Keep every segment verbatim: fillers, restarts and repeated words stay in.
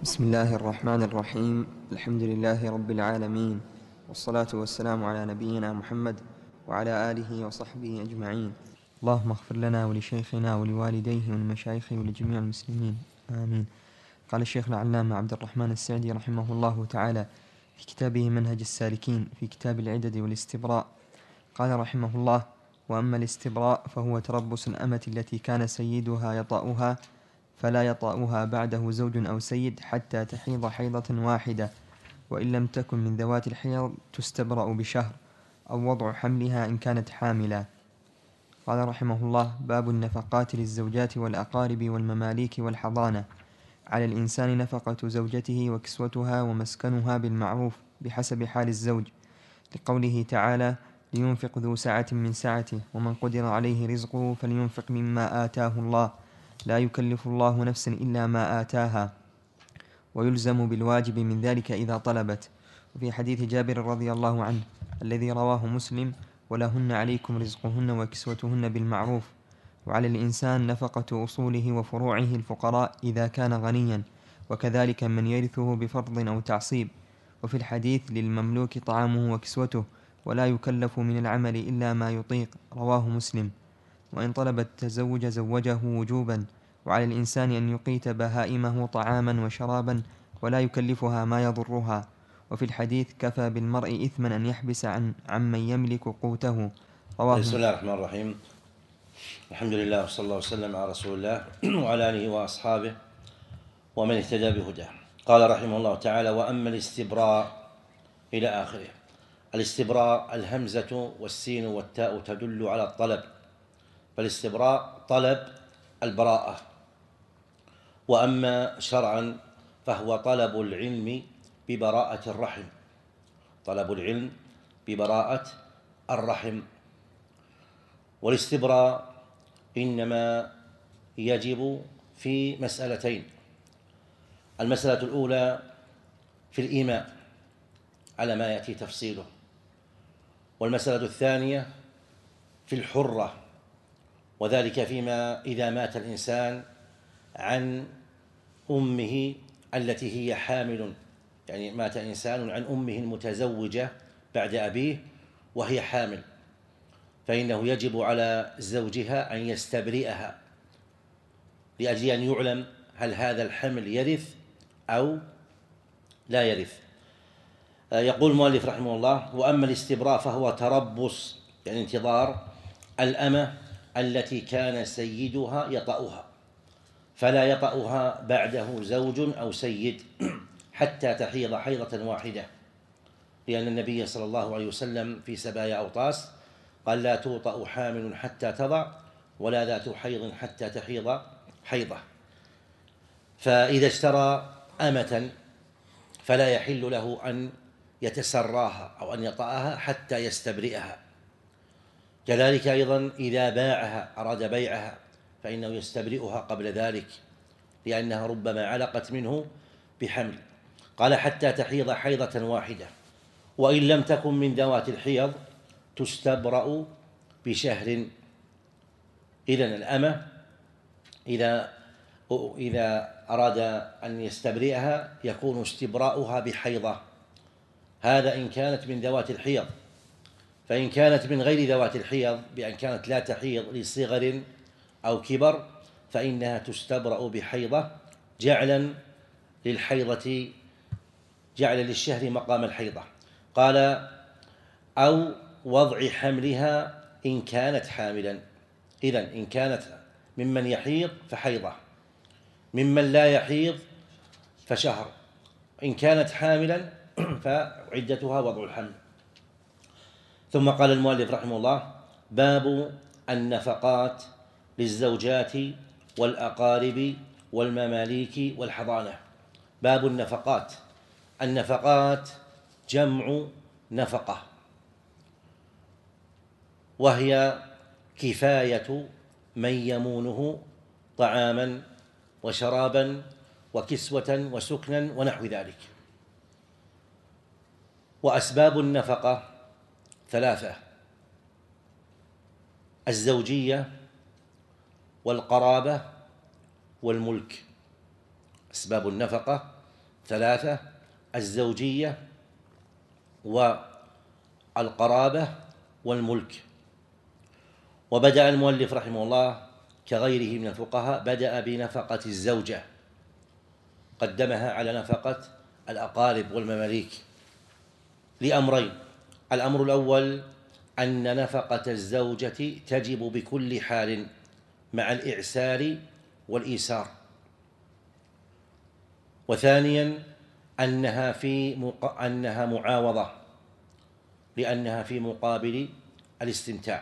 بسم الله الرحمن الرحيم. الحمد لله رب العالمين، والصلاة والسلام على نبينا محمد وعلى آله وصحبه أجمعين. اللهم اغفر لنا ولشيخنا ولوالديه ولمشايخه ولجميع المسلمين، آمين. قال الشيخ العلامة عبد الرحمن السعدي رحمه الله تعالى في كتابه منهج السالكين في كتاب العدد والاستبراء، قال رحمه الله: وأما الاستبراء فهو تربص الأمة التي كان سيدها يطأها فلا يطأها بعده زوج أو سيد حتى تحيض حيضة واحدة، وإن لم تكن من ذوات الحيض تستبرأ بشهر، أو وضع حملها إن كانت حاملا. قال رحمه الله: باب النفقات للزوجات والأقارب والمماليك والحضانة. على الإنسان نفقة زوجته وكسوتها ومسكنها بالمعروف بحسب حال الزوج، لقوله تعالى: لينفق ذو سعة من سعته ومن قدر عليه رزقه فلينفق مما آتاه الله لا يكلف الله نفسا إلا ما آتاها، ويلزم بالواجب من ذلك إذا طلبت. وفي حديث جابر رضي الله عنه الذي رواه مسلم: ولهن عليكم رزقهن وكسوتهن بالمعروف، وعلى الإنسان نفقة أصوله وفروعه الفقراء إذا كان غنيا، وكذلك من يرثه بفرض أو تعصيب. وفي الحديث: للمملوك طعامه وكسوته ولا يكلف من العمل إلا ما يطيق، رواه مسلم. وإن طلب التزوج زوجه وجوبا، وعلى الإنسان أن يقيت بهائمه طعاما وشرابا ولا يكلفها ما يضرها. وفي الحديث: كفى بالمرء إثما أن يحبس عن عمن يملك قوته، رواه بسم الله الرحمن الرحيم. الحمد لله وصلى الله وسلم على رسول الله وعلى آله وأصحابه ومن اهتدى بهداه. قال رحمه الله تعالى: وأما الاستبراء إلى آخره. الاستبراء الهمزة والسين والتاء تدل على الطلب، فالاستبراء طلب البراءة. وأما شرعا فهو طلب العلم ببراءة الرحم، طلب العلم ببراءة الرحم. والاستبراء إنما يجب في مسألتين: المسألة الأولى في الإيماء على ما يأتي تفصيله، والمسألة الثانية في الحرة، وذلك فيما إذا مات الإنسان عن أمه التي هي حامل، يعني مات إنسان عن أمه المتزوجة بعد أبيه وهي حامل، فإنه يجب على زوجها أن يستبرئها لأجل أن يعلم هل هذا الحمل يرث أو لا يرث. يقول المؤلف رحمه الله: وأما الاستبراء فهو تربص، يعني انتظار الأمة التي كان سيدها يطأها فلا يطأها بعده زوج أو سيد حتى تحيض حيضة واحدة، لأن النبي صلى الله عليه وسلم في سبايا أوطاس قال: لا توطأ حامل حتى تضع ولا ذات حيض حتى تحيض حيضة. فإذا اشترى أمة فلا يحل له أن يتسراها أو أن يطأها حتى يستبرئها. كذلك أيضا إذا باعها أراد بيعها فإنه يستبرئها قبل ذلك، لأنها ربما علقت منه بحمل. قال: حتى تحيض حيضة واحدة، وإن لم تكن من ذوات الحيض تستبرأ بشهر. إذن الأمة إذا إذا أراد أن يستبرئها يكون استبراؤها بحيضة، هذا إن كانت من ذوات الحيض. فإن كانت من غير ذوات الحيض بأن كانت لا تحيض لصغر أو كبر فإنها تستبرأ بحيضة، جعلا للحيضة جعل للشهر مقام الحيضة. قال: أو وضع حملها إن كانت حاملا. إذن إن كانت ممن يحيض فحيضة، ممن لا يحيض فشهر، إن كانت حاملا فعدتها وضع الحمل. ثم قال المؤلف رحمه الله: باب النفقات للزوجات والأقارب والمماليك والحضانة. باب النفقات. النفقات جمع نفقة، وهي كفاية من يمونه طعاما وشرابا وكسوة وسكنا ونحو ذلك. وأسباب النفقة ثلاثة: الزوجية والقرابة والملك. أسباب النفقة ثلاثة: الزوجية والقرابة والملك. وبدأ المؤلف رحمه الله كغيره من الفقهاء، بدأ بنفقة الزوجة، قدمها على نفقة الأقارب والمماليك لأمرين: الأمر الأول أن نفقة الزوجة تجب بكل حال مع الإعسار والإيسار، وثانيا أنها في مق... أنها معاوضة لأنها في مقابل الاستمتاع.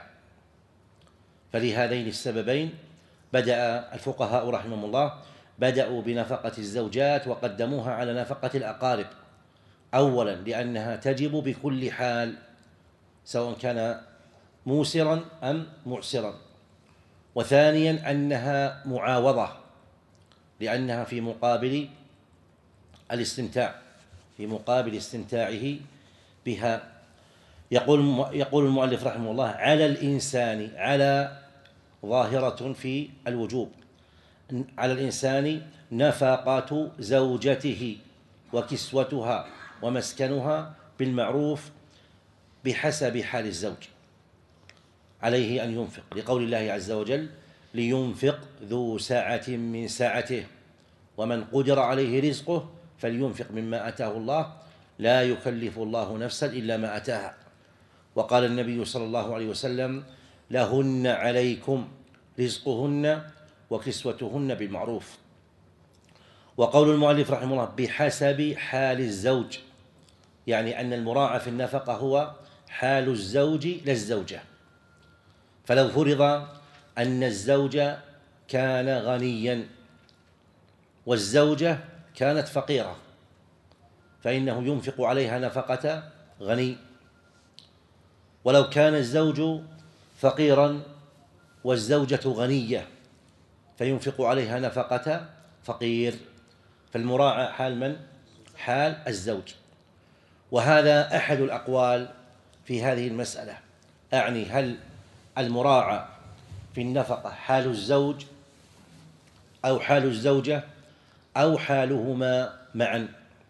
فلهذين السببين بدأ الفقهاء رحمهم الله بدأوا بنفقة الزوجات وقدموها على نفقة الأقارب، أولا لأنها تجب بكل حال سواء كان موسرا أم معسرا، وثانيا أنها معاوضة لأنها في مقابل الاستمتاع في مقابل استمتاعه بها. يقول يقول المؤلف رحمه الله: على الإنسان، على ظاهرة في الوجوب، على الإنسان نفقة زوجته وكسوتها ومسكنها بالمعروف بحسب حال الزوج، عليه أن ينفق، لقول الله عز وجل: لينفق ذو سعة من سعته ومن قدر عليه رزقه فلينفق مما آتاه الله لا يكلف الله نفسا إلا ما آتاها. وقال النبي صلى الله عليه وسلم: لهن عليكم رزقهن وكسوتهن بالمعروف. وقول المؤلف رحمه الله بحسب حال الزوج، يعني أن المراعى في النفقة هو حال الزوج لا الزوجة. فلو فرض أن الزوج كان غنيا والزوجة كانت فقيرة فإنه ينفق عليها نفقة غني، ولو كان الزوج فقيرا والزوجة غنية فينفق عليها نفقة فقير. فالمراعى حال من؟ حال الزوج. وهذا أحد الأقوال في هذه المسألة، أعني هل المراعى في النفقة حال الزوج أو حال الزوجة أو حالهما معا،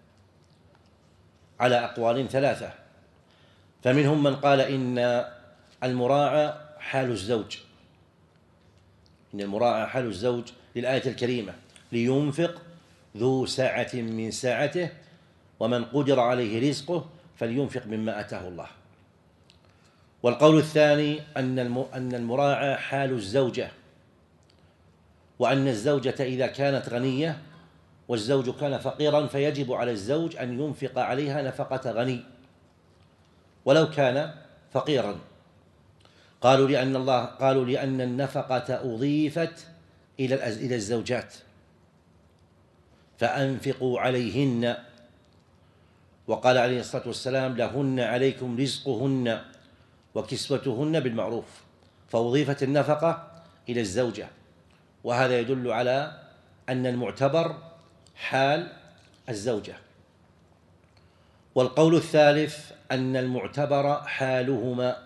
على أقوال ثلاثة. فمنهم من قال إن المراعى حال الزوج، إن المراعى حال الزوج للآية الكريمة: لينفق ذو سعة من سعته ومن قدر عليه رزقه فلينفق مما آتاه الله. والقول الثاني أن أن المراعى حال الزوجة، وأن الزوجة إذا كانت غنية والزوج كان فقيرا فيجب على الزوج أن ينفق عليها نفقة غني ولو كان فقيرا. قالوا لأن الله قالوا لأن النفقة أضيفت إلى إلى الزوجات فأنفقوا عليهن، وقال عليه الصلاة والسلام: لهن عليكم رزقهن وكسوتهن بالمعروف، فأضيفت النفقة إلى الزوجة. وهذا يدل على أن المعتبر حال الزوجة. والقول الثالث أن المعتبر حالهما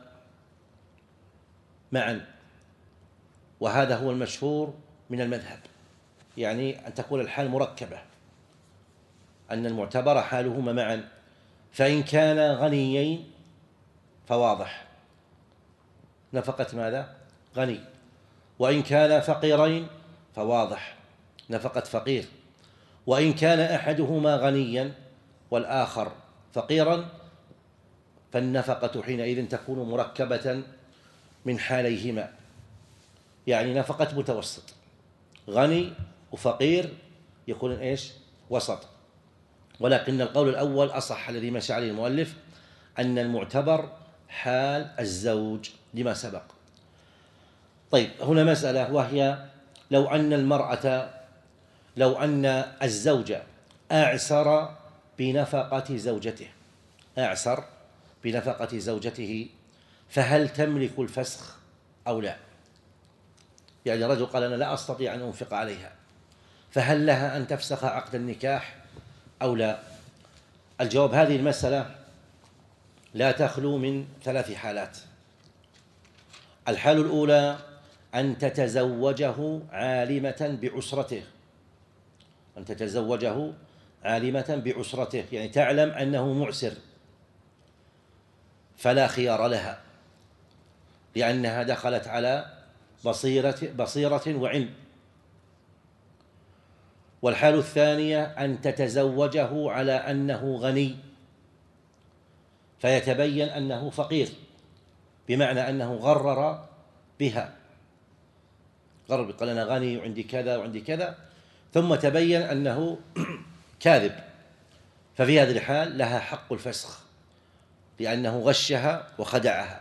معا، وهذا هو المشهور من المذهب، يعني أن تكون الحال مركبة، أن المعتبر حالهما معا. فإن كان غنيين فواضح نفقة ماذا؟ غني. وإن كان فقيرين فواضح نفقة فقير. وإن كان أحدهما غنيا والآخر فقيرا فالنفقة حينئذ تكون مركبة من حاليهما، يعني نفقة متوسط، غني وفقير يكون إيش؟ وسط. ولكن القول الأول أصح الذي مشى عليه المؤلف، أن المعتبر حال الزوج لما سبق. طيب، هنا مسألة، وهي لو أن المرأة لو أن الزوج أعسر بنفقة زوجته أعسر بنفقة زوجته فهل تملك الفسخ أو لا؟ يعني رجل قال: أنا لا أستطيع أن أنفق عليها، فهل لها أن تفسخ عقد النكاح أو لا؟ الجواب: هذه المسألة لا تخلو من ثلاث حالات. الحالة الأولى أن تتزوجه عالمة بعسرته أن تتزوجه عالمة بعسرته، يعني تعلم أنه معسر فلا خيار لها، لأنها دخلت على بصيرة بصيرة وعلم. والحال الثانية أن تتزوجه على أنه غني فيتبين أنه فقير، بمعنى أنه غرر بها، غرر، قال أنا غني وعندي كذا وعندي كذا، ثم تبين أنه كاذب، ففي هذه الحال لها حق الفسخ لأنه غشها وخدعها.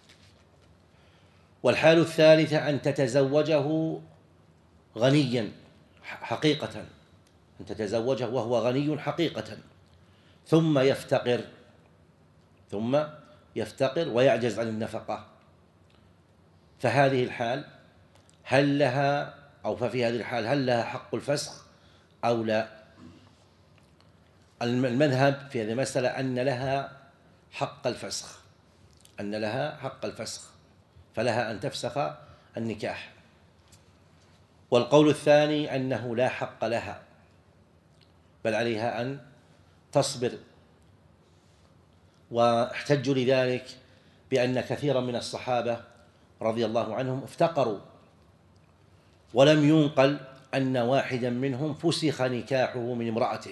والحال الثالثة أن تتزوجه غنيا حقيقة، أن تتزوجه وهو غني حقيقة، ثم يفتقر ثم يفتقر ويعجز عن النفقة، فهذه الحال هل لها أو ففي هذه الحال هل لها حق الفسخ أو لا؟ المذهب في هذه المسألة أن لها حق الفسخ، أن لها حق الفسخ، فلها أن تفسخ النكاح. والقول الثاني أنه لا حق لها، بل عليها أن تصبر. واحتجوا لذلك بأن كثيرا من الصحابة رضي الله عنهم افتقروا، ولم ينقل أن واحدا منهم فسخ نكاحه من امرأته،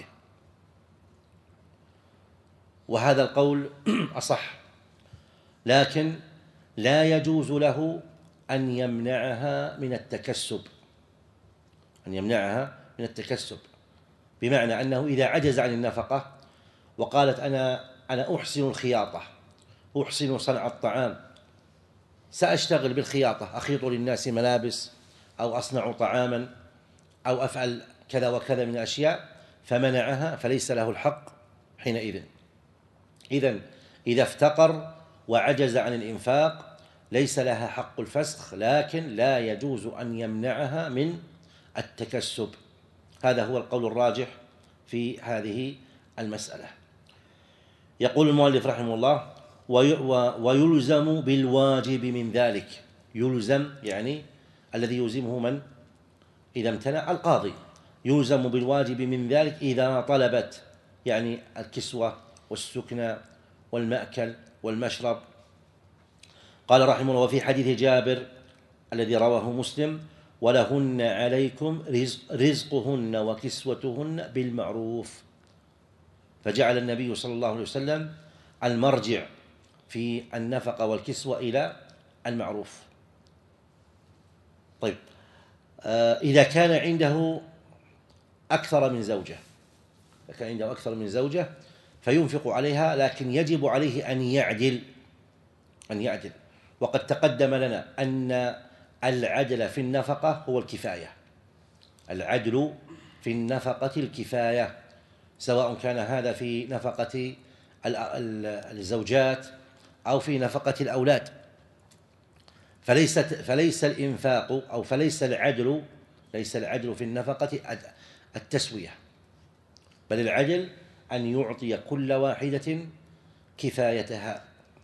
وهذا القول أصح، لكن لا يجوز له أن يمنعها من التكسب، أن يمنعها من التكسب، بمعنى أنه إذا عجز عن النفقة وقالت أنا أنا أحسن الخياطة، أحسن صنع الطعام، سأشتغل بالخياطة، أخيط للناس ملابس أو أصنع طعاما أو أفعل كذا وكذا من الأشياء، فمنعها، فليس له الحق حينئذ. إذن إذا افتقر وعجز عن الإنفاق ليس لها حق الفسخ، لكن لا يجوز أن يمنعها من التكسب. هذا هو القول الراجح في هذه المسألة. يقول المؤلف رحمه الله: ويلزم بالواجب من ذلك. يلزم يعني الذي يلزمه من؟ إذا امتنع القاضي. يلزم بالواجب من ذلك إذا طلبت، يعني الكسوة والسكنى والمأكل والمشرب. قال رحمه الله: وفي حديث جابر الذي رواه مسلم: ولهن عليكم رزق رزقهن وكسوتهن بالمعروف. فجعل النبي صلى الله عليه وسلم المرجع في النفقة والكسوة إلى المعروف. طيب، آه إذا كان عنده أكثر من زوجة، إذا كان عنده أكثر من زوجة فينفق عليها، لكن يجب عليه أن يعدل أن يعدل وقد تقدم لنا أن العدل في النفقة هو الكفاية. العدل في النفقة الكفاية، سواء كان هذا في نفقة الزوجات أو في نفقة الأولاد. فليس فليس الإنفاق أو فليس العدل ليس العدل في النفقة التسوية، بل العدل أن يعطي كل واحدة كفايتها.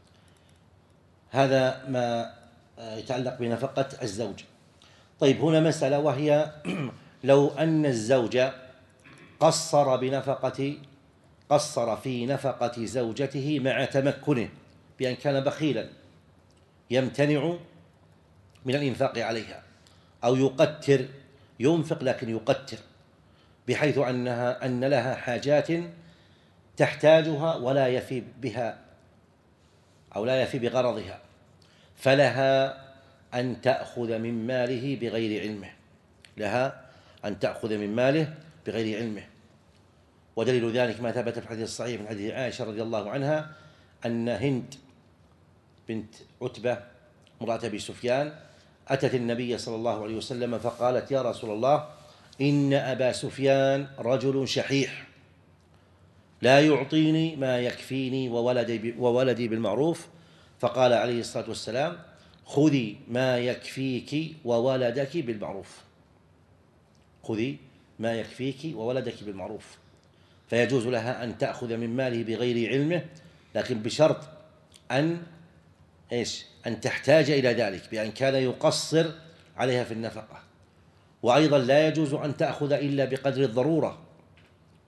هذا ما يتعلق بنفقة الزوج. طيب، هنا مسألة، وهي لو أن الزوج قصر بنفقة قصر في نفقة زوجته مع تمكنه، بأن كان بخيلا يمتنع من الإنفاق عليها، أو يقتر، ينفق لكن يقتر، بحيث أنها أن لها حاجات تحتاجها ولا يفي بها أو لا يفي بغرضها، فلها أن تأخذ من ماله بغير علمه لها أن تأخذ من ماله بغير علمه. ودليل ذلك ما ثبت في الحديث الصحيح من حديث عائشة رضي الله عنها أن هند بنت عتبة امرأة أبي سفيان أتت النبي صلى الله عليه وسلم فقالت: يا رسول الله، إن أبا سفيان رجل شحيح لا يعطيني ما يكفيني وولدي, وولدي بالمعروف. فقال عليه الصلاة والسلام: خذي ما يكفيك وولدك بالمعروف، خذي ما يكفيك وولدك بالمعروف. فيجوز لها أن تأخذ من ماله بغير علمه، لكن بشرط أن إيش؟ أن تحتاج إلى ذلك، بأن كان يقصر عليها في النفقة. وأيضا لا يجوز أن تأخذ إلا بقدر الضرورة،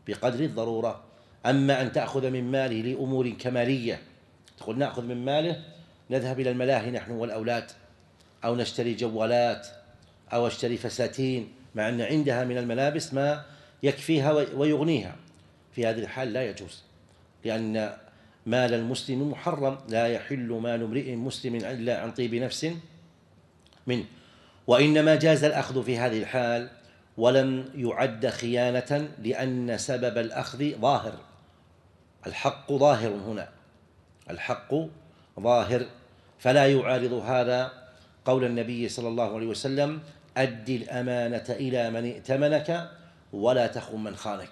بقدر الضرورة. أما أن تأخذ من ماله لأمور كمالية، تقول نأخذ من ماله نذهب إلى الملاهي نحن والأولاد، أو نشتري جوالات، أو اشتري فساتين، مع أن عندها من الملابس ما يكفيها ويغنيها، في هذه الحال لا يجوز، لأن مال المسلم محرم، لا يحل مال امرئ مسلم إلا عن طيب نفس منه. وإنما جاز الأخذ في هذه الحال ولم يعد خيانة، لأن سبب الأخذ ظاهر، الحق ظاهر هنا، الحق ظاهر، فلا يعارض هذا قول النبي صلى الله عليه وسلم: أد الأمانة إلى من ائتمنك ولا تخن من خانك.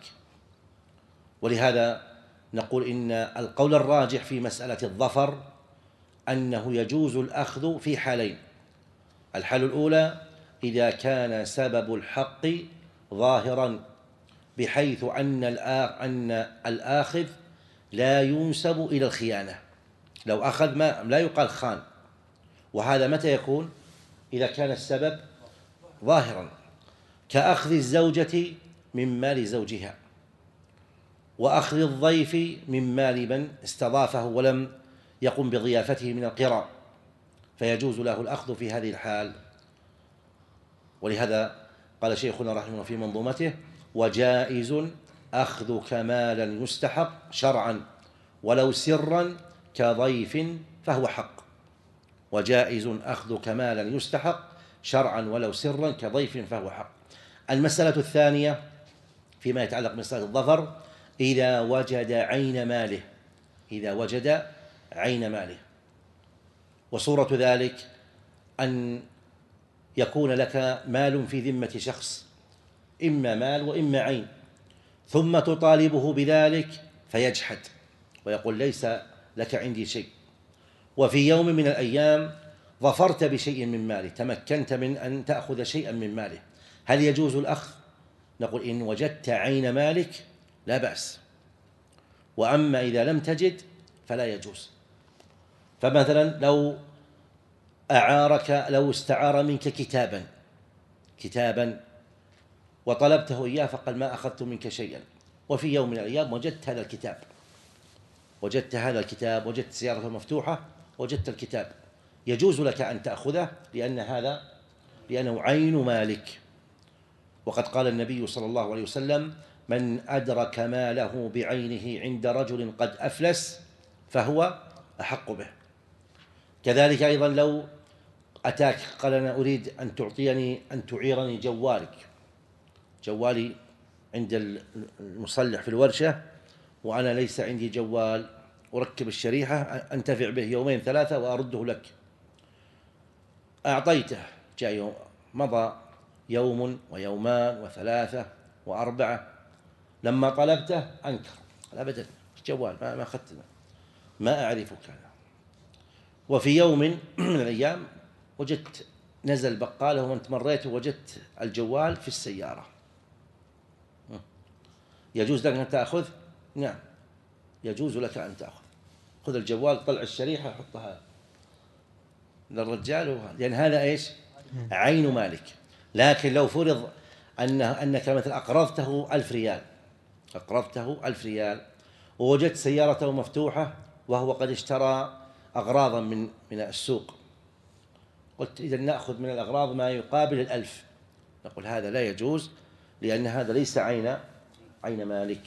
ولهذا نقول إن القول الراجح في مسألة الظفر أنه يجوز الأخذ في حالين: الحالة الأولى إذا كان سبب الحق ظاهرا بحيث أن الآخذ لا ينسب إلى الخيانة، لو أخذ ما لا يقال خان، وهذا متى يكون؟ إذا كان السبب ظاهرا، كأخذ الزوجة من مال زوجها، وأخذ الضيف من مال من استضافه ولم يقم بضيافته من القراء، فيجوز له الأخذ في هذه الحال. ولهذا قال شيخنا رحمه الله في منظومته: وجائز أخذ كمالا يستحق شرعا ولو سرا كضيف فهو حق. وجائز أخذ كمالا يستحق شرعا ولو سرا كضيف فهو حق. المسألة الثانية فيما يتعلق بمسألة الظفر: إذا وجد عين ماله، إذا وجد عين ماله، وصورة ذلك أن يكون لك مال في ذمة شخص، إما مال وإما عين، ثم تطالبه بذلك فيجحد ويقول ليس لك عندي شيء، وفي يوم من الأيام ظفرت بشيء من ماله، تمكنت من أن تأخذ شيئا من ماله، هل يجوز الأخذ؟ نقول إن وجدت عين مالك لا بأس، وأما إذا لم تجد فلا يجوز. فمثلا لو أعارك، لو استعار منك كتابا كتابا وطلبته إياه فقال ما أخذت منك شيئا، وفي يوم من الأيام وجدت هذا الكتاب، وجدت هذا الكتاب وجدت سيارة مفتوحة وجدت الكتاب، يجوز لك أن تأخذه، لأن هذا لأنه عين مالك. وقد قال النبي صلى الله عليه وسلم: من أدرك ماله بعينه عند رجل قد أفلس فهو أحق به. كذلك أيضا لو أتاك قال أنا أريد أن تعطيني أن تعيرني جوالك، جوالي عند المصلح في الورشة وأنا ليس عندي جوال، أركب الشريحة أنتفع به يومين ثلاثة وأرده لك، أعطيته، جاء يوم مضى يوم ويومان وثلاثة وأربعة، لما طلبته أنكر، أبدا الجوال ما أخذته، ما أعرفك أنا. وفي يوم من الأيام وجدت نزل بقاله وانت مريت ووجدت الجوال في السيارة، يجوز لك أن تأخذ؟ نعم يجوز لك أن تأخذ، خذ الجوال، طلع الشريحة حطها للرجال، لأن هذا إيش؟ عين مالك. لكن لو فرض أنه أنك مثل أقرضته ألف ريال، أقرضته ألف ريال ووجدت سيارته مفتوحة وهو قد اشترى أغراضا من من السوق، قلت إذا نأخذ من الأغراض ما يقابل الألف، نقول هذا لا يجوز، لأن هذا ليس عين عين مالك.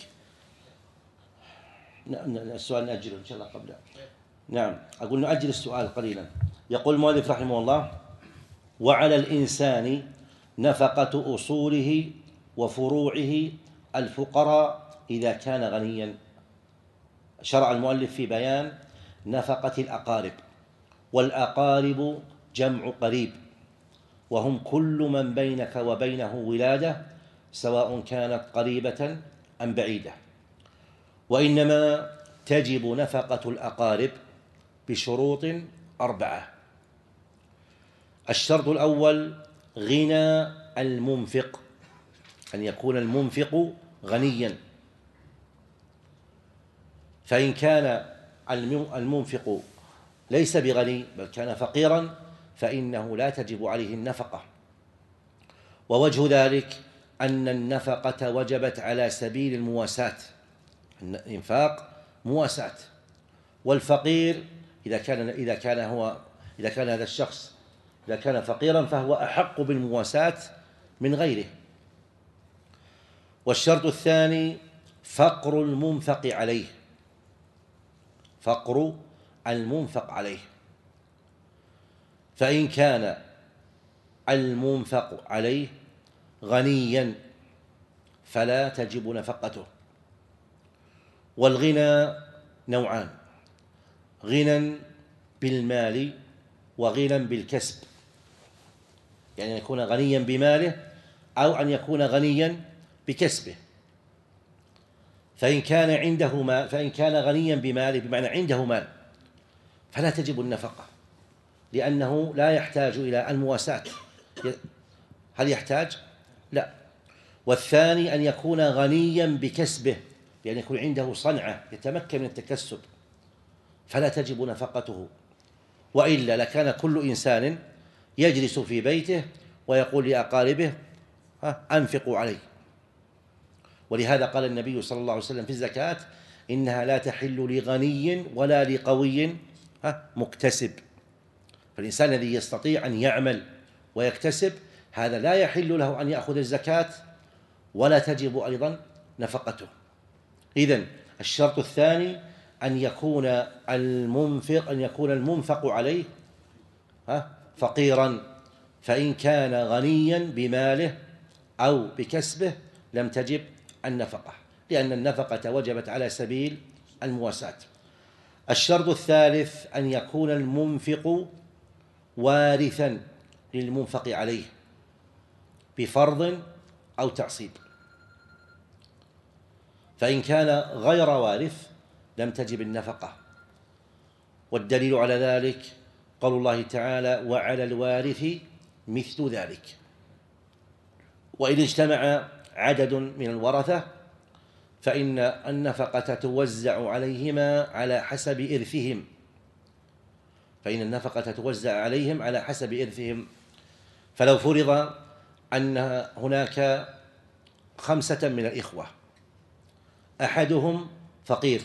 السؤال نأجله إن شاء الله قبل. نعم أقول نؤجل السؤال قليلا. يقول المؤلف رحمه الله: وعلى الإنسان نفقة أصوله وفروعه الفقراء إذا كان غنيا. شرع المؤلف في بيان نفقة الأقارب، والأقارب جمع قريب، وهم كل من بينك وبينه ولادة، سواء كانت قريبة أم بعيدة. وإنما تجب نفقة الأقارب بشروط أربعة: الشرط الأول غنى المنفق، أن يكون المنفق غنيا، فإن كان المنفق ليس بغني بل كان فقيرا فإنه لا تجب عليه النفقة. ووجه ذلك أن النفقة وجبت على سبيل المواساة، الإنفاق مواساة، والفقير إذا كان إذا كان هو إذا كان هذا الشخص إذا كان فقيرا فهو أحق بالمواساة من غيره. والشرط الثاني فقر المنفق عليه، فقر المنفق عليه، فإن كان المنفق عليه غنيا فلا تجب نفقته. والغنى نوعان: غنى بالمال وغنى بالكسب، يعني أن يكون غنيا بماله أو أن يكون غنيا بكسبه. فإن كان عنده مال فإن كان غنيا بماله بمعنى عنده مال فلا تجب النفقة، لأنه لا يحتاج إلى المواساة. هل يحتاج؟ لا. والثاني أن يكون غنيا بكسبه، بأن يكون عنده صنعة يتمكن من التكسب، فلا تجب نفقته، وإلا لكان كل إنسان يجلس في بيته ويقول لأقاربه أنفقوا عليه. ولهذا قال النبي صلى الله عليه وسلم في الزكاة: إنها لا تحل لغني ولا لقوي مكتسب. فالإنسان الذي يستطيع أن يعمل ويكتسب هذا لا يحل له أن يأخذ الزكاة ولا تجب أيضا نفقته. إذن الشرط الثاني أن يكون المنفق أن يكون المنفق عليه فقيرا، فإن كان غنيا بماله أو بكسبه لم تجب النفقة، لأن النفقة وجبت على سبيل المواساة. الشرط الثالث أن يكون المنفق وارثا للمنفق عليه بفرض أو تعصيب، فإن كان غير وارث لم تجب النفقة. والدليل على ذلك قول الله تعالى: وعلى الوارث مثل ذلك. وإن اجتمع عدد من الورثة فإن النفقة توزع عليهما على حسب إرثهم فإن النفقة توزع عليهم على حسب إرثهم. فلو فرض أن هناك خمسة من الإخوة أحدهم فقير،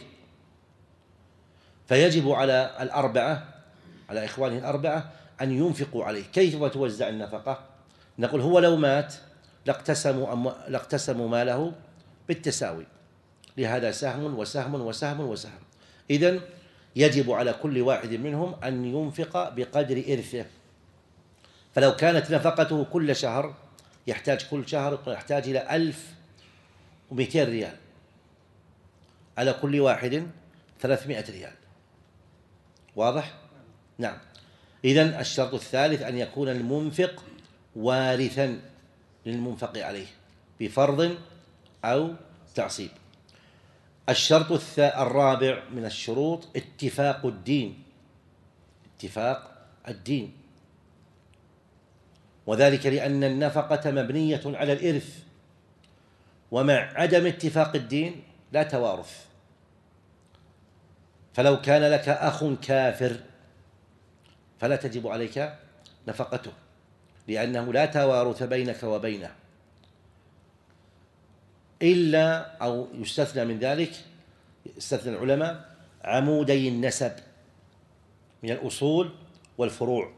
فيجب على الأربعة على إخوانه الأربعة أن ينفقوا عليه. كيف توزع النفقة؟ نقول هو لو مات لاقتسموا, أم... لاقتسموا ماله بالتساوي، لهذا سهم وسهم وسهم وسهم. إذن يجب على كل واحد منهم أن ينفق بقدر إرثه. فلو كانت نفقته كل شهر يحتاج كل شهر يحتاج إلى ألف ومئتين ريال، على كل واحد ثلاثمائة ريال. واضح؟ نعم. إذن الشرط الثالث أن يكون المنفق وارثا للمنفق عليه بفرض أو تعصيب. الشرط الرابع من الشروط اتفاق الدين، اتفاق الدين، وذلك لأن النفقة مبنية على الإرث، ومع عدم اتفاق الدين لا توارث. فلو كان لك أخ كافر فلا تجب عليك نفقته، لأنه لا توارث بينك وبينه، إلا أو يستثنى من ذلك استثنى العلماء عمودي النسب من الأصول والفروع،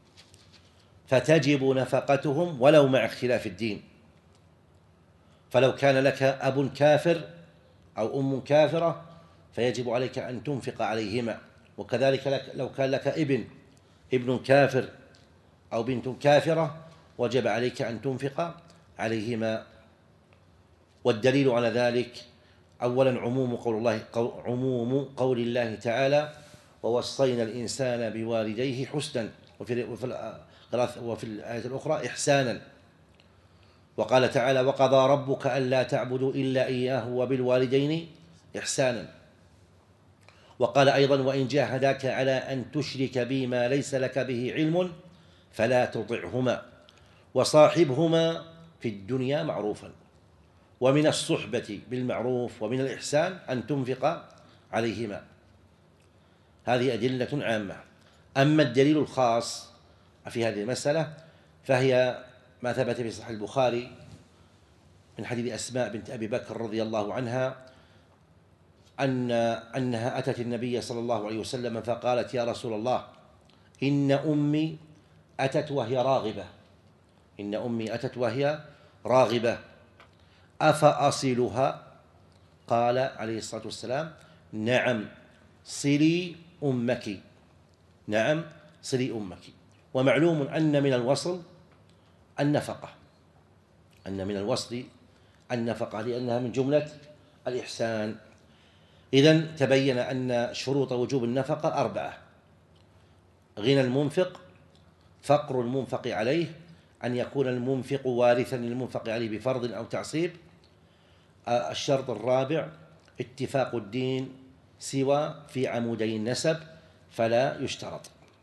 فتجب نفقتهم ولو مع اختلاف الدين. فلو كان لك أب كافر أو أم كافرة فيجب عليك أن تنفق عليهما، وكذلك لك لو كان لك ابن ابن كافر أو بنت كافرة وجب عليك أن تنفق عليهما. والدليل على ذلك أولا عموم قول الله عموم قول الله تعالى: ووصينا الإنسان بوالديه حسنا، وفي وفي الآية الأخرى إحسانا. وقال تعالى: وقضى ربك ألا تعبدوا إلا إياه وبالوالدين إحسانا. وقال أيضا: وإن جاهداك على أن تشرك بي ما ليس لك به علم فلا تطعهما وصاحبهما في الدنيا معروفا. ومن الصحبة بالمعروف ومن الإحسان أن تنفق عليهما. هذه أدلة عامة. أما الدليل الخاص في هذه المسألة فهي ما ثبت في صحيح البخاري من حديث أسماء بنت أبي بكر رضي الله عنها أن أنها أتت النبي صلى الله عليه وسلم فقالت: يا رسول الله، إن أمي أتت وهي راغبة إن أمي أتت وهي راغبة أفأصلها؟ قال عليه الصلاة والسلام: نعم، صلي أمك نعم صلي أمك. ومعلوم أن من الوصل النفقة أن من الوصل النفقة لأنها من جملة الإحسان. إذن تبين أن شروط وجوب النفقة أربعة: غنى المنفق، فقر المنفق عليه، أن يكون المنفق وارثا للمنفق عليه بفرض أو تعصيب. الشرط الرابع: اتفاق الدين سوى في عمودي النسب فلا يشترط.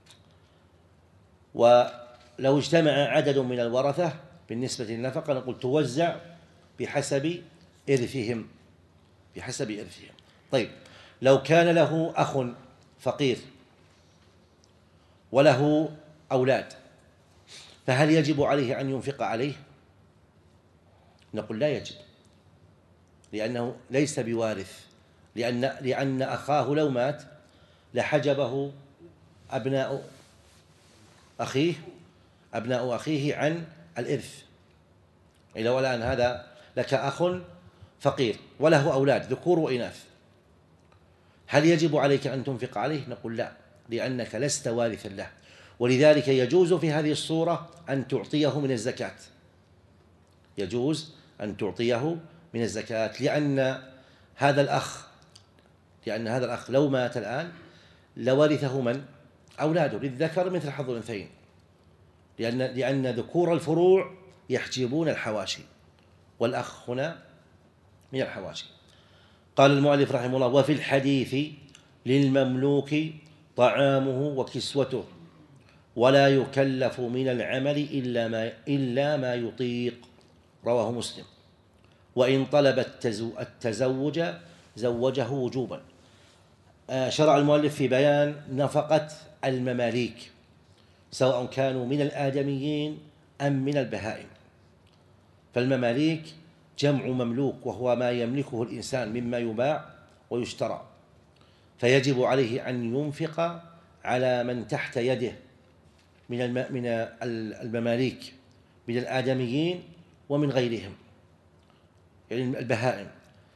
ولو اجتمع عدد من الورثة بالنسبة للنفقة نقول توزع بحسب إرثهم بحسب إرثهم. طيب، لو كان له أخ فقير وله أولاد فهل يجب عليه أن ينفق عليه؟ نقول لا يجب، لأنه ليس بوارث، لأن لأن أخاه لو مات لحجبه أبناء أخيه أبناء أخيه عن الإرث. إذا والآن هذا لك أخ فقير وله أولاد ذكور وإناث، هل يجب عليك أن تنفق عليه؟ نقول لا، لأنك لست وارثا له. ولذلك يجوز في هذه الصورة أن تعطيه من الزكاة يجوز أن تعطيه من الزكاة لأن هذا الأخ لأن هذا الأخ لو مات الآن لورثه من؟ أولاده، للذكر مثل حظ الأنثيين، لأن لأن ذكور الفروع يحجبون الحواشي، والأخ هنا من الحواشي. قال المؤلف رحمه الله: وفي الحديث للمملوك طعامه وكسوته ولا يكلف من العمل إلا ما إلا ما يطيق، رواه مسلم. وإن طلب التزوج زوجه وجوبا. شرع المؤلف في بيان نفقة المماليك سواء كانوا من الآدميين أم من البهائم. فالمماليك جمع مملوك، وهو ما يملكه الإنسان مما يباع ويشترى، فيجب عليه أن ينفق على من تحت يده من من المماليك من الآدميين ومن غيرهم، يعني البهائم،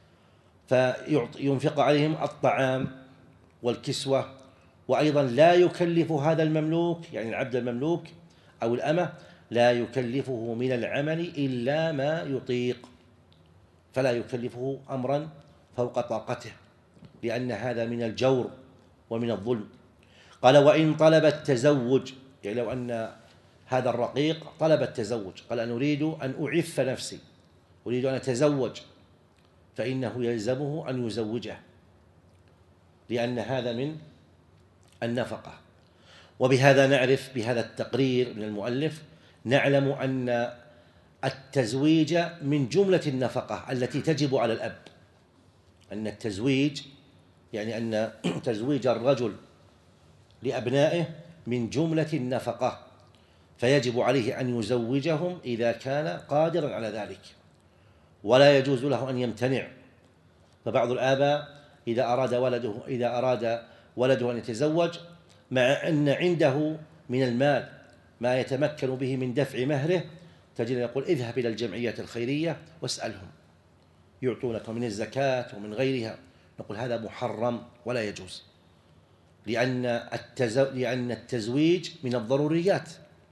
فينفق عليهم الطعام والكسوة. وأيضا لا يكلف هذا المملوك، يعني العبد المملوك أو الأمة، لا يكلفه من العمل إلا ما يطيق، فلا يكلفه أمرا فوق طاقته، لأن هذا من الجور ومن الظلم. قال: وإن طلب التزوج، يعني لو أن هذا الرقيق طلب التزوج، قال: أنا أريد أن أعف نفسي، أريد أن أتزوج، فإنه يلزمه أن يزوجه، لأن هذا من النفقة. وبهذا نعرف، بهذا التقرير من المؤلف نعلم أن التزويج من جملة النفقة التي تجب على الأب، أن التزويج يعني أن تزويج الرجل لأبنائه من جملة النفقة، فيجب عليه أن يزوجهم إذا كان قادرا على ذلك، ولا يجوز له أن يمتنع. فبعض الآباء إذا أراد ولده إذا أراد ولده أن يتزوج مع أن عنده من المال ما يتمكن به من دفع مهره، تجد يقول: اذهب إلى الجمعيات الخيرية واسألهم يعطونك من الزكاة ومن غيرها. نقول هذا محرم ولا يجوز، لأن التزو... لأن التزويج من الضروريات،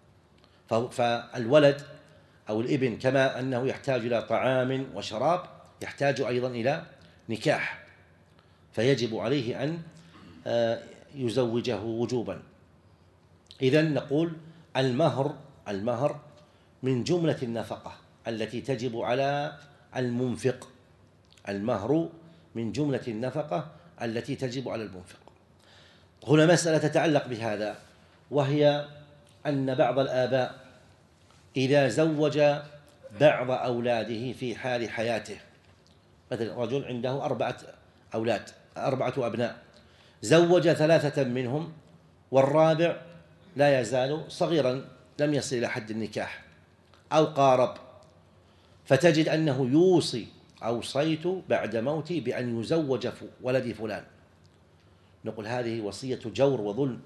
فالولد أو الابن كما أنه يحتاج إلى طعام وشراب يحتاج أيضا إلى نكاح، فيجب عليه أن يزوجه وجوبا. إذن نقول المهر المهر من جملة النفقة التي تجب على المنفق المهر من جملة النفقة التي تجب على المنفق. هنا مسألة تتعلق بهذا، وهي أن بعض الآباء إذا زوج بعض أولاده في حال حياته، مثل رجل عنده أربعة أولاد أربعة أبناء، زوج ثلاثة منهم والرابع لا يزال صغيرا لم يصل إلى حد النكاح أو قارب، فتجد أنه يوصي: أوصيت بعد موتي بأن يزوج ولدي فلان. نقول هذه وصية جور وظلم،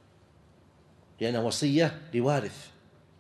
لأنها وصية لوارث.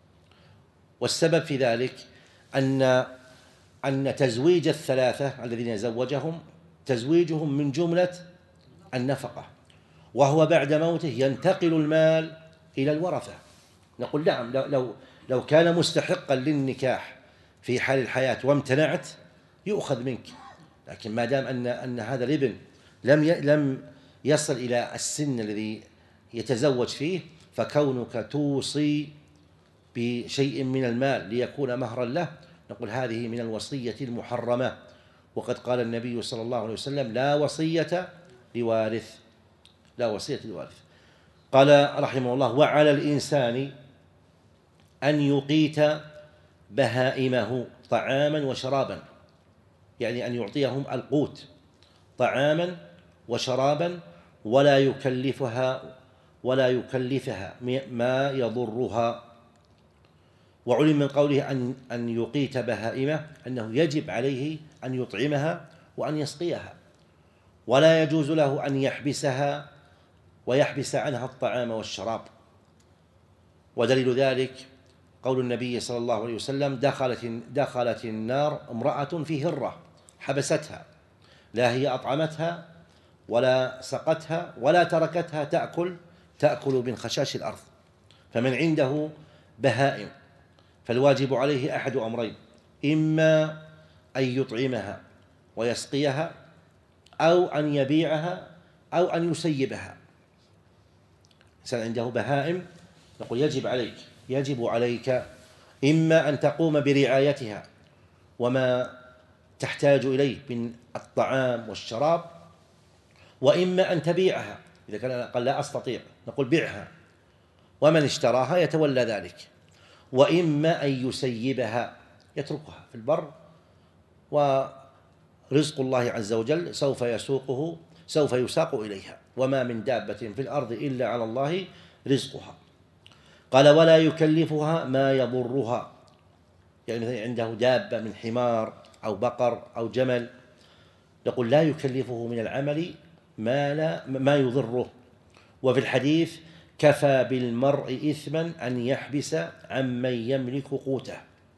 والسبب في ذلك أن أن تزويج الثلاثة الذين زوجهم تزويجهم من جملة النفقة، وهو بعد موته ينتقل المال إلى الورثة. نقول نعم، لو لو كان مستحقا للنكاح في حال الحياة وامتنعت يؤخذ منك، لكن ما دام أن أن هذا الابن لم لم يصل إلى السن الذي يتزوج فيه، فكونك توصي بشيء من المال ليكون مهرا له، نقول هذه من الوصية المحرمة. وقد قال النبي صلى الله عليه وسلم: لا وصية لوارث، لا وصية لوارث. قال رحمه الله: وعلى الإنسان أن يقيت بهائمه طعاما وشرابا، يعني أن يعطيهم القوت طعاما وشرابا، ولا يكلفها ولا يكلفها ما يضرها. وعلم من قوله أن أن يقيت بهائمه أنه يجب عليه أن يطعمها وأن يسقيها، ولا يجوز له أن يحبسها ويحبس عنها الطعام والشراب. ودليل ذلك قول النبي صلى الله عليه وسلم: دخلت دخلت النار امرأة في هرة حبستها، لا هي أطعمتها ولا سقتها ولا تركتها تأكل تأكل من خشاش الأرض. فمن عنده بهائم فالواجب عليه أحد أمرين: إما أن يطعمها ويسقيها، أو أن يبيعها، أو أن يسيبها. إنسان عنده بهائم نقول يجب عليك يجب عليك إما أن تقوم برعايتها وما تحتاج إليه من الطعام والشراب، وإما أن تبيعها. إذا كان قال لا أستطيع نقول بيعها، ومن اشتراها يتولى ذلك. وإما أن يسيبها يتركها في البر، ورزق الله عز وجل سوف يسوقه سوف يساق إليها، وما من دابة في الأرض إلا على الله رزقها. قال: ولا يكلفها ما يضرها، يعني عنده دابة من حمار أو بقر أو جمل، نقول لا يكلفه من العمل ما لا ما يضره. وفي الحديث: كفى بالمرء إثما أن يحبس عمن يملك قوته.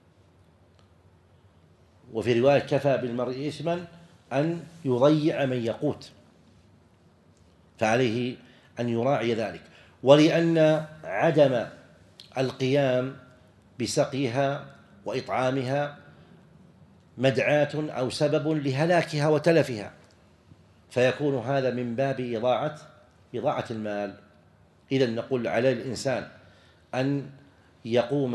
وفي رواية: كفى بالمرء إثما أن يضيع من يقوت. فعليه أن يراعي ذلك. ولأن عدم القيام بسقيها وإطعامها مدعاة أو سبب لهلاكها وتلفها، فيكون هذا من باب إضاعة إضاعة المال. إذن نقول على الإنسان أن يقوم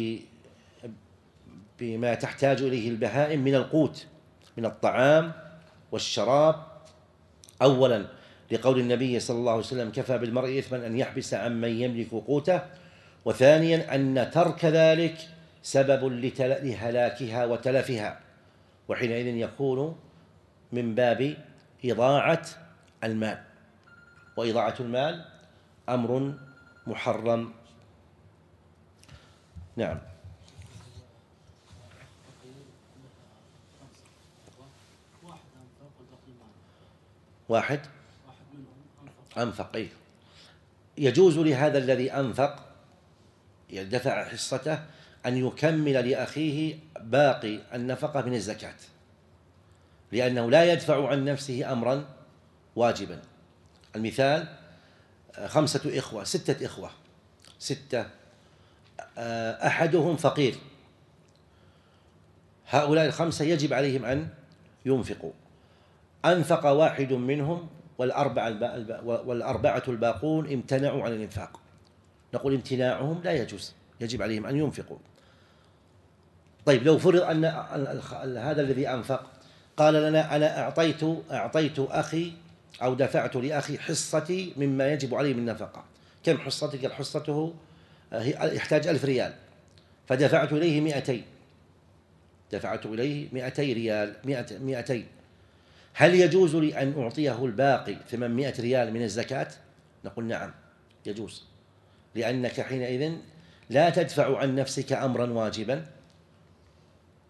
بما تحتاج إليه البهائم من القوت، من الطعام والشراب، أولا لقول النبي صلى الله عليه وسلم: كفى بالمرء إثما أن يحبس عمن يملك قوته. وثانيا أن ترك ذلك سبب لهلاكها وتلفها، وحينئذ يكون من باب إضاعة المال، وإضاعة المال أمر محرم. نعم. واحد أنفق، إيه يجوز لهذا الذي أنفق دفع حصته أن يكمل لأخيه باقي النفقة من الزكاة، لأنه لا يدفع عن نفسه أمرا واجبا. المثال: خمسة إخوة ستة إخوة ستة أحدهم فقير، هؤلاء الخمسة يجب عليهم أن ينفقوا. أنفق واحد منهم والأربعة والأربعة الباقون امتنعوا عن الإنفاق، نقول امتناعهم لا يجوز، يجب عليهم أن ينفقوا. طيب لو فرض أن هذا الذي أنفق قال لنا: أنا أعطيت أعطيت أخي أو دفعت لأخي حصتي مما يجب عليه من نفقة. كم حصتك؟ قال حصته يحتاج ألف ريال، فدفعت إليه مئتين دفعت إليه مئتي ريال مئتين هل يجوز لي أن أعطيه الباقي ثمانمائة ريال من الزكاة؟ نقول نعم يجوز، لأنك حينئذ لا تدفع عن نفسك أمرا واجبا،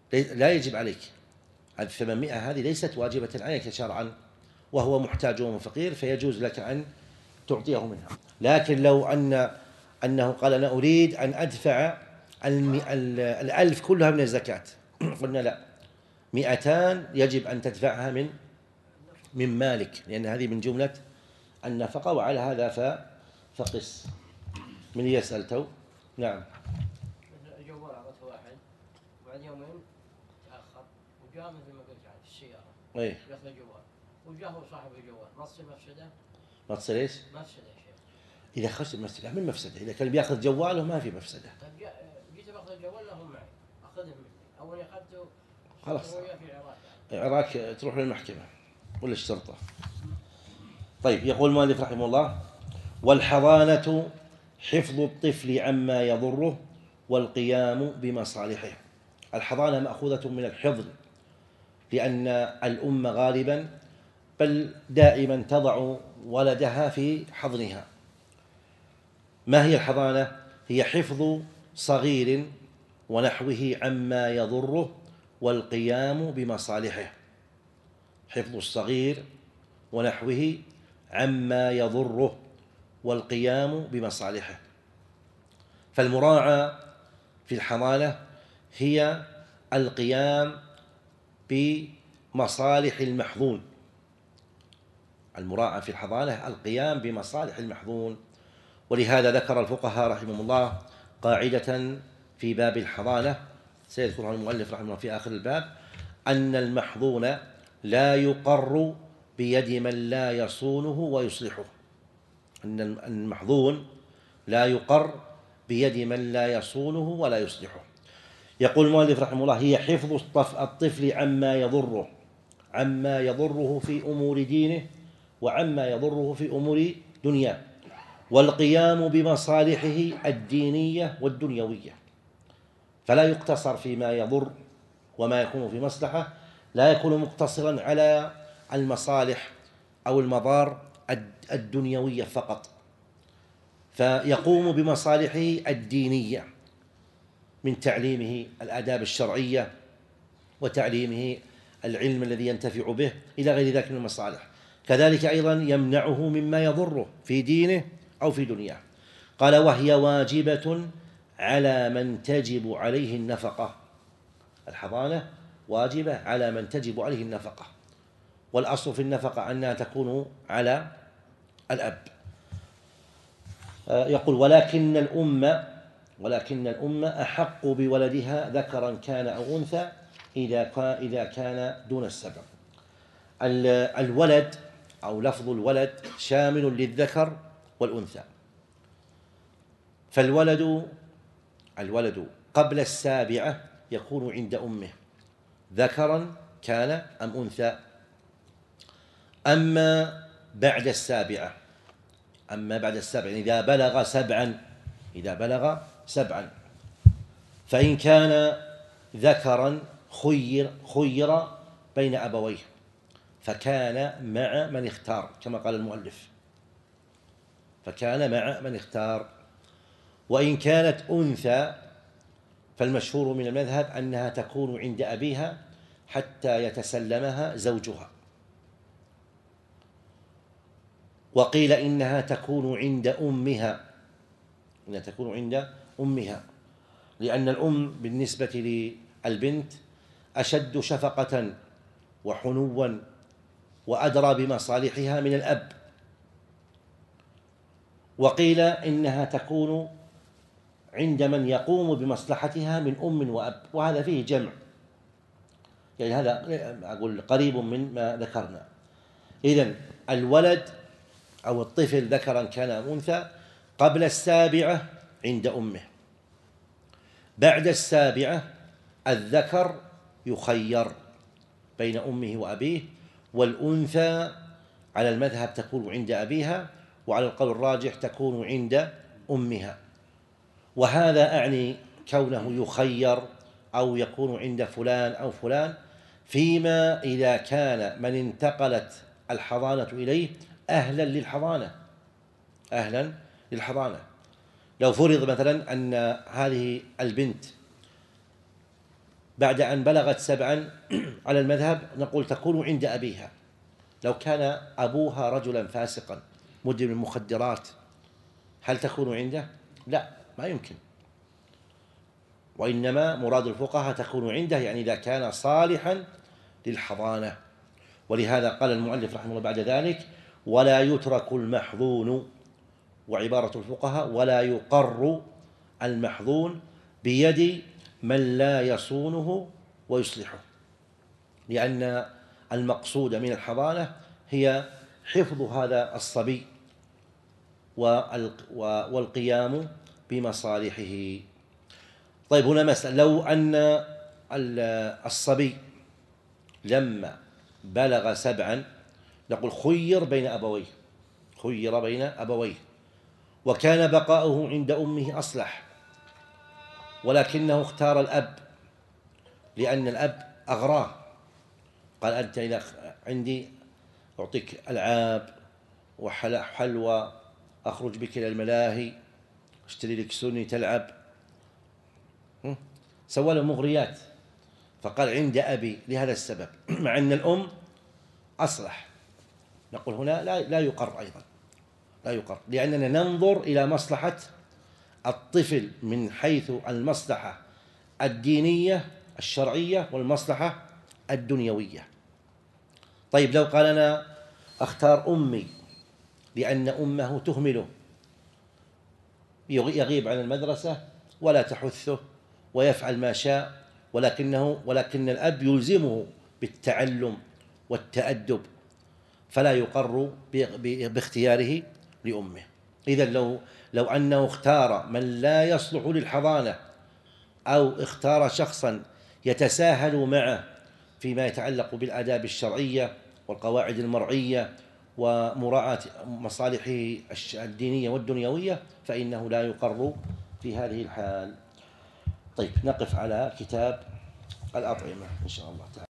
لا يجب عليك. الثمانمائة هذه ليست واجبة عليك شرعا، وهو محتاج وفقير، فيجوز لك أن تعطيه منها. لكن لو أن أنه قال أنا أريد أن أدفع الألف كلها من الزكاة، قلنا لا، مئتان يجب أن تدفعها من من مالك، لأن هذه من جملة النفقة. وعلى هذا فقس. من يسأل تو؟ نعم. الجوال أعطته واحد وبعد يومين تأخر وجاء مثل ما قلت عن السيارة إيه يأخذ الجوال وجاء هو صاحب الجوال، ما تصير مفسدة؟ ما تصير إيش؟ مفسدة يا شيخ. إذا خرجت المفسدة من مفسدة، إذا كان بياخذ جواله ما في مفسدة. طيب جيت باخذ الجوال لهم معي، أخذهم مني، أول أخذته خلاص وياه في العراق. العراق تروح للمحكمة ولا الشرطة. طيب يقول المؤلف رحمه الله: والحضانة حفظ الطفل عما يضره والقيام بمصالحه. الحضانة مأخوذة من الحضن، لأن الأم غالبا بل دائما تضع ولدها في حضنها. ما هي الحضانة؟ هي حفظ صغير ونحوه عما يضره والقيام بمصالحه. حفظ الصغير ونحوه عما يضره والقيام بمصالحه. فالمراعاة في الحضانة هي القيام بمصالح المحظون. المراعاة في الحضانة القيام بمصالح المحظون. ولهذا ذكر الفقهاء رحمهم الله قاعدة في باب الحضانة سيذكرها المؤلف رحمه الله في آخر الباب: أن المحظون لا يقر بيد من لا يصونه ويصلحه. أن المحظون لا يقر بيد من لا يصونه ولا يصلحه. يقول المؤلف رحمه الله: هي حفظ الطفل عما يضره عما يضره في أمور دينه وعما يضره في أمور دنياه، والقيام بمصالحه الدينية والدنيوية. فلا يقتصر فيما يضر، وما يكون في مصلحة لا يكون مقتصرا على المصالح أو المضار الدنيوية فقط، فيقوم بمصالحه الدينية من تعليمه الآداب الشرعية وتعليمه العلم الذي ينتفع به إلى غير ذلك من المصالح. كذلك أيضا يمنعه مما يضره في دينه أو في دنياه. قال: وهي واجبة على من تجب عليه النفقة. الحضانة واجبة على من تجب عليه النفقة، والأصل في النفقة أنها تكون على الأب. يقول: ولكن الأم ولكن الأم أحق بولدها ذكرا كان أو أنثى إذا كان دون السبع. الولد أو لفظ الولد شامل للذكر والأنثى. فالولد الولد قبل السابعة يكون عند أمه ذكرا كان أم أنثى. أما بعد السابعة أما بعد السبع إذا بلغ سبعا إذا بلغ سبعا فإن كان ذكرا خير خير بين أبويه، فكان مع من اختار كما قال المؤلف، فكان مع من اختار. وإن كانت أنثى فالمشهور من المذهب أنها تكون عند أبيها حتى يتسلمها زوجها، وقيل إنها تكون عند أمها إنها تكون عند أمها لأن الأم بالنسبة للبنت أشد شفقة وحنوا وأدرى بمصالحها من الأب. وقيل إنها تكون عند من يقوم بمصلحتها من أم وأب، وهذا فيه جمع، يعني هذا أقول قريب من ما ذكرنا. إذن الولد أو الطفل ذكرا كان أو أنثى قبل السابعة عند أمه. بعد السابعة الذكر يخير بين أمه وأبيه، والأنثى على المذهب تكون عند أبيها، وعلى القول الراجح تكون عند أمها. وهذا أعني كونه يخير أو يكون عند فلان أو فلان فيما إذا كان من انتقلت الحضانة إليه أهلا للحضانة أهلا للحضانة. لو فرض مثلا أن هذه البنت بعد أن بلغت سبعا على المذهب نقول تكون عند أبيها. لو كان أبوها رجلا فاسقا مدمن المخدرات هل تكون عنده؟ لا، ما يمكن. وإنما مراد الفقهاء تكون عنده يعني إذا كان صالحا للحضانة. ولهذا قال المؤلف رحمه الله بعد ذلك: ولا يترك المحظون، وعبارة الفقهاء: ولا يقر المحظون بيد من لا يصونه ويصلحه، لأن المقصود من الحضانة هي حفظ هذا الصبي والقيام بمصالحه. طيب، هنا مسألة: لو أن الصبي لما بلغ سبعا نقول خير بين أبويه خير بين أبويه وكان بقاؤه عند أمه أصلح، ولكنه اختار الأب لأن الأب أغراه، قال: أنت إذا عندي أعطيك ألعاب وحلوى، أخرج بك إلى الملاهي، اشتري لك سني تلعب، سوى له مغريات، فقال: عند أبي لهذا السبب، مع أن الأم أصلح. نقول هنا لا, لا يقر أيضا، لا يقر، لأننا ننظر إلى مصلحة الطفل من حيث المصلحة الدينية الشرعية والمصلحة الدنيوية. طيب، لو قال: أنا أختار أمي لأن أمه تهمله، يغيب عن المدرسة ولا تحثه ويفعل ما شاء، ولكنه ولكن الأب يلزمه بالتعلم والتأدب، فلا يقر باختياره لأمه. إذن لو لو أنه اختار من لا يصلح للحضانة أو اختار شخصا يتساهل معه فيما يتعلق بالآداب الشرعية والقواعد المرعية ومراعاة مصالحه الدينية والدنيوية، فإنه لا يقر في هذه الحال. طيب، نقف على كتاب الأطعمة إن شاء الله تعالى.